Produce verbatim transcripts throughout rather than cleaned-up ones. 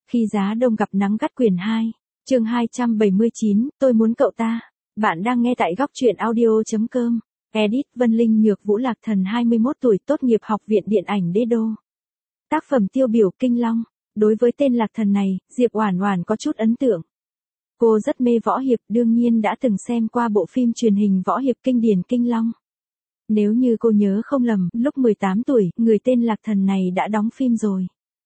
Khi giá đông gặp nắng gắt quyển hai, chương hai trăm bảy mươi chín, tôi muốn cậu ta. Bạn đang nghe tại góc truyện audio.com. Edit Vân Linh Nhược Vũ Lạc Thần hai mươi mốt tuổi tốt nghiệp Học viện Điện ảnh Đế Đô. Tác phẩm tiêu biểu Kinh Long. Đối với tên Lạc Thần này, Diệp Oản Oản có chút ấn tượng. Cô rất mê võ hiệp, đương nhiên đã từng xem qua bộ phim truyền hình võ hiệp kinh điển Kinh Long. Nếu như cô nhớ không lầm, lúc mười tám tuổi, người tên Lạc Thần này đã đóng phim rồi.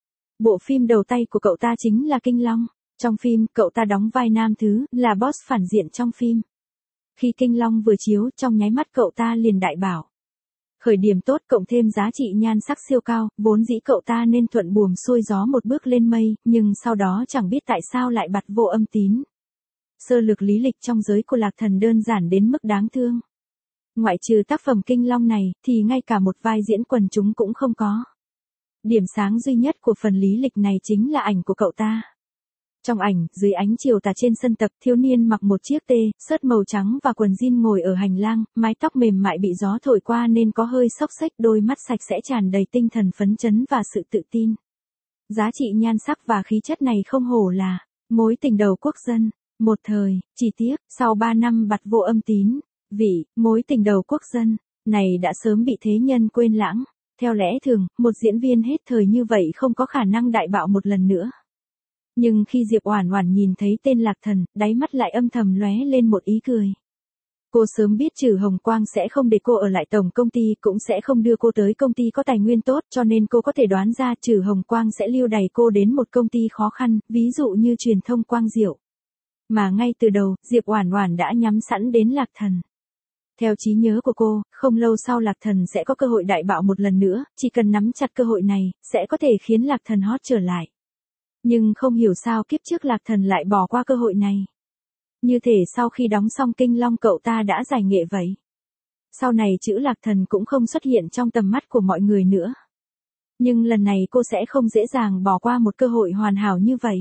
Bộ phim đầu tay của cậu ta chính là Kinh Long. Trong phim, cậu ta đóng vai nam thứ, là boss phản diện trong phim. Khi Kinh Long vừa chiếu, trong nháy mắt cậu ta liền đại bảo. Khởi điểm tốt cộng thêm giá trị nhan sắc siêu cao, vốn dĩ cậu ta nên thuận buồm xuôi gió một bước lên mây, nhưng sau đó chẳng biết tại sao lại bặt vô âm tín. Sơ lược lý lịch trong giới của Lạc Thần đơn giản đến mức đáng thương. Ngoại trừ tác phẩm Kinh Long này, thì ngay cả một vai diễn quần chúng cũng không có. Điểm sáng duy nhất của phần lý lịch này chính là ảnh của cậu ta. Trong ảnh, dưới ánh chiều tà trên sân tập, thiếu niên mặc một chiếc tê, sớt màu trắng và quần jean ngồi ở hành lang, mái tóc mềm mại bị gió thổi qua nên có hơi xốc xếch, đôi mắt sạch sẽ tràn đầy tinh thần phấn chấn và sự tự tin. Giá trị nhan sắc và khí chất này không hổ là mối tình đầu quốc dân. Một thời, chỉ tiếc, sau ba năm bặt vô âm tín, vị mối tình đầu quốc dân này đã sớm bị thế nhân quên lãng. Theo lẽ thường, một diễn viên hết thời như vậy không có khả năng đại bạo một lần nữa. Nhưng khi Diệp Oản Oản nhìn thấy tên Lạc Thần, đáy mắt lại âm thầm lóe lên một ý cười. Cô sớm biết Trử Hồng Quang sẽ không để cô ở lại tổng công ty, cũng sẽ không đưa cô tới công ty có tài nguyên tốt, cho nên cô có thể đoán ra Trử Hồng Quang sẽ lưu đày cô đến một công ty khó khăn, ví dụ như truyền thông Quang Diệu. Mà ngay từ đầu, Diệp Oản Oản đã nhắm sẵn đến Lạc Thần. Theo trí nhớ của cô, không lâu sau Lạc Thần sẽ có cơ hội đại bạo một lần nữa, chỉ cần nắm chặt cơ hội này, sẽ có thể khiến Lạc Thần hot trở lại. Nhưng không hiểu sao kiếp trước Lạc Thần lại bỏ qua cơ hội này. Như thể sau khi đóng xong Kinh Long cậu ta đã giải nghệ vậy. Sau này chữ Lạc Thần cũng không xuất hiện trong tầm mắt của mọi người nữa. Nhưng lần này cô sẽ không dễ dàng bỏ qua một cơ hội hoàn hảo như vậy.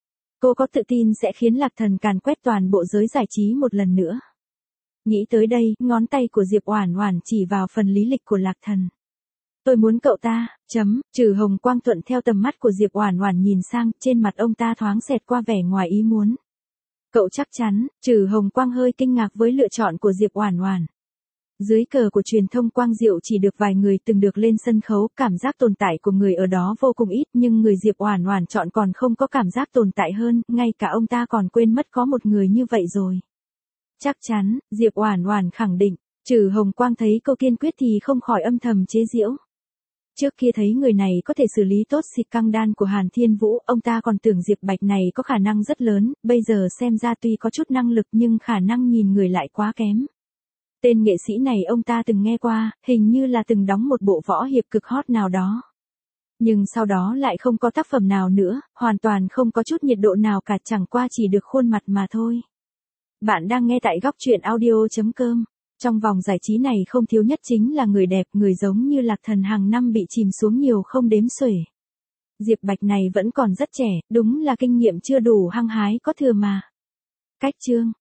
Cô có tự tin sẽ khiến Lạc Thần càn quét toàn bộ giới giải trí một lần nữa. Nghĩ tới đây, ngón tay của Diệp Oản Oản chỉ vào phần lý lịch của Lạc Thần. Tôi muốn cậu ta, chấm, Trử Hồng Quang thuận theo tầm mắt của Diệp Oản Oản nhìn sang, trên mặt ông ta thoáng xẹt qua vẻ ngoài ý muốn. Cậu chắc chắn, Trử Hồng Quang hơi kinh ngạc với lựa chọn của Diệp Oản Oản. Dưới cờ của truyền thông Quang Diệu chỉ được vài người từng được lên sân khấu, cảm giác tồn tại của người ở đó vô cùng ít, nhưng người Diệp Oản Oản chọn còn không có cảm giác tồn tại hơn, ngay cả ông ta còn quên mất có một người như vậy rồi. Chắc chắn, Diệp Oản Oản khẳng định. Trử Hồng Quang thấy cô kiên quyết thì không khỏi âm thầm chế giễu. Trước kia thấy người này có thể xử lý tốt xịt căng đan của Hàn Thiên Vũ, ông ta còn tưởng Diệp Bạch này có khả năng rất lớn, bây giờ xem ra tuy có chút năng lực nhưng khả năng nhìn người lại quá kém. Tên nghệ sĩ này ông ta từng nghe qua, hình như là từng đóng một bộ võ hiệp cực hot nào đó. Nhưng sau đó lại không có tác phẩm nào nữa, hoàn toàn không có chút nhiệt độ nào cả, chẳng qua chỉ được khuôn mặt mà thôi. Bạn đang nghe tại góc truyện audio.com. Trong vòng giải trí này không thiếu nhất chính là người đẹp, người giống như Lạc Thần hàng năm bị chìm xuống nhiều không đếm xuể. Diệp Bạch này vẫn còn rất trẻ, đúng là kinh nghiệm chưa đủ hăng hái có thừa mà. Cách chương,